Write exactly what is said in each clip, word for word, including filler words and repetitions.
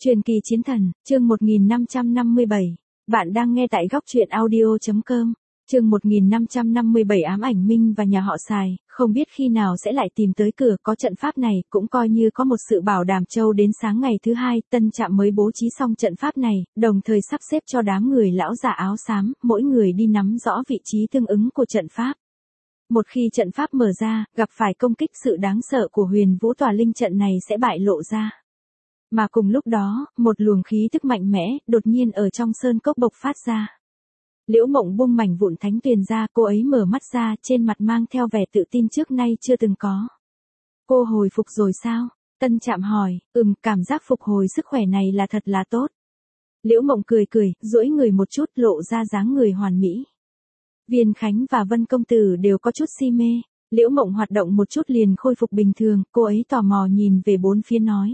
Truyền kỳ chiến thần, chương một nghìn năm trăm năm mươi bảy. Bạn đang nghe tại góc truyện audio chấm com. Chương một nghìn năm trăm năm mươi bảy ám ảnh Minh và nhà họ Sài, không biết khi nào sẽ lại tìm tới cửa, có trận pháp này, cũng coi như có một sự bảo đảm châu đến sáng ngày thứ hai, Tân Trạm mới bố trí xong trận pháp này, đồng thời sắp xếp cho đám người lão già áo xám, mỗi người đi nắm rõ vị trí tương ứng của trận pháp. Một khi trận pháp mở ra, gặp phải công kích, sự đáng sợ của Huyền Vũ Tỏa Linh trận này sẽ bại lộ ra. Mà cùng lúc đó, một luồng khí tức mạnh mẽ, đột nhiên ở trong sơn cốc bộc phát ra. Liễu Mộng buông mảnh vụn thánh tuyền ra, cô ấy mở mắt ra, trên mặt mang theo vẻ tự tin trước nay chưa từng có. Cô hồi phục rồi sao? Tân Trạm hỏi. Ừm, cảm giác phục hồi sức khỏe này là thật là tốt. Liễu Mộng cười cười, duỗi người một chút, lộ ra dáng người hoàn mỹ. Viên Khánh và Vân Công Tử đều có chút si mê. Liễu Mộng hoạt động một chút liền khôi phục bình thường, cô ấy tò mò nhìn về bốn phía nói.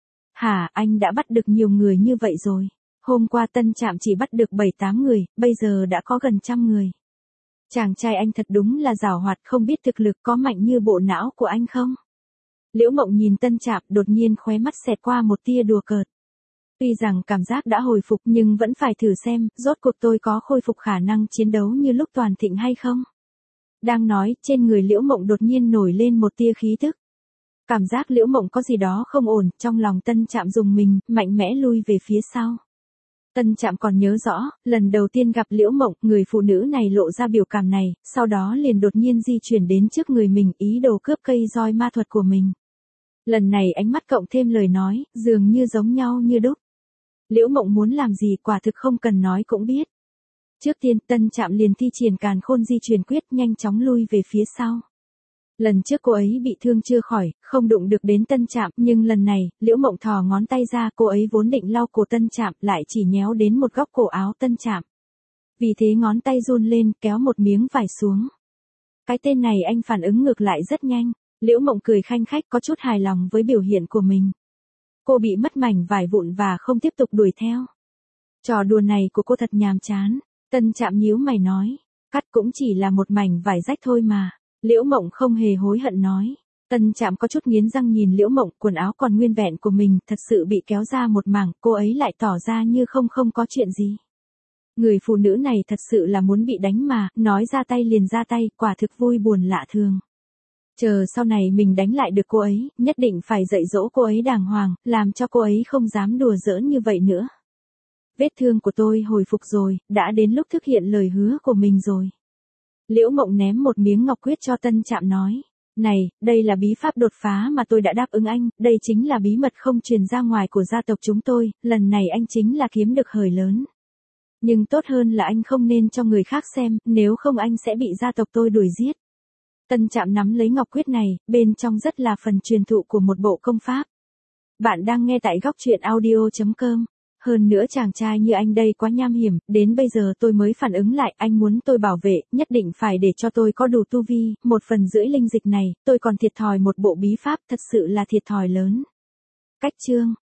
Hả, anh đã bắt được nhiều người như vậy rồi. Hôm qua Tân Trạm chỉ bắt được bảy tám người, bây giờ đã có gần trăm người. Chàng trai anh thật đúng là giàu hoạt, không biết thực lực có mạnh như bộ não của anh không? Liễu Mộng nhìn Tân Trạm, đột nhiên khóe mắt xẹt qua một tia đùa cợt. Tuy rằng cảm giác đã hồi phục nhưng vẫn phải thử xem, rốt cuộc tôi có khôi phục khả năng chiến đấu như lúc toàn thịnh hay không? Đang nói, trên người Liễu Mộng đột nhiên nổi lên một tia khí tức. Cảm giác Liễu Mộng có gì đó không ổn, trong lòng Tân Trạm rùng mình, mạnh mẽ lui về phía sau. Tân Trạm còn nhớ rõ, lần đầu tiên gặp Liễu Mộng, người phụ nữ này lộ ra biểu cảm này, sau đó liền đột nhiên di chuyển đến trước người mình, ý đồ cướp cây roi ma thuật của mình. Lần này ánh mắt cộng thêm lời nói, dường như giống nhau như đúc. Liễu Mộng muốn làm gì quả thực không cần nói cũng biết. Trước tiên, Tân Trạm liền thi triển Càn Khôn di chuyển quyết, nhanh chóng lui về phía sau. Lần trước cô ấy bị thương chưa khỏi, không đụng được đến Tân Trạm, nhưng lần này, Liễu Mộng thò ngón tay ra, cô ấy vốn định lau cổ Tân Trạm, lại chỉ nhéo đến một góc cổ áo Tân Trạm. Vì thế ngón tay run lên, kéo một miếng vải xuống. Cái tên này anh phản ứng ngược lại rất nhanh. Liễu Mộng cười khanh khách, có chút hài lòng với biểu hiện của mình. Cô bị mất mảnh vải vụn và không tiếp tục đuổi theo. Trò đùa này của cô thật nhàm chán. Tân Trạm nhíu mày nói. Cắt cũng chỉ là một mảnh vải rách thôi mà. Liễu Mộng không hề hối hận nói. Tân Trạm có chút nghiến răng nhìn Liễu Mộng, quần áo còn nguyên vẹn của mình thật sự bị kéo ra một mảng, cô ấy lại tỏ ra như không không có chuyện gì. Người phụ nữ này thật sự là muốn bị đánh mà, nói ra tay liền ra tay, quả thực vui buồn lạ thường. Chờ sau này mình đánh lại được cô ấy, nhất định phải dạy dỗ cô ấy đàng hoàng, làm cho cô ấy không dám đùa giỡn như vậy nữa. Vết thương của tôi hồi phục rồi, đã đến lúc thực hiện lời hứa của mình rồi. Liễu Mộng ném một miếng ngọc quyết cho Tân Trạm nói. Này, đây là bí pháp đột phá mà tôi đã đáp ứng anh, đây chính là bí mật không truyền ra ngoài của gia tộc chúng tôi, lần này anh chính là kiếm được hời lớn. Nhưng tốt hơn là anh không nên cho người khác xem, nếu không anh sẽ bị gia tộc tôi đuổi giết. Tân Trạm nắm lấy ngọc quyết này, bên trong rất là phần truyền thụ của một bộ công pháp. Bạn đang nghe tại góc truyện audio chấm com. Hơn nữa chàng trai như anh đây quá nham hiểm, đến bây giờ tôi mới phản ứng lại, anh muốn tôi bảo vệ, nhất định phải để cho tôi có đủ tu vi, một phần rưỡi linh dịch này, tôi còn thiệt thòi một bộ bí pháp, thật sự là thiệt thòi lớn. Cách chương,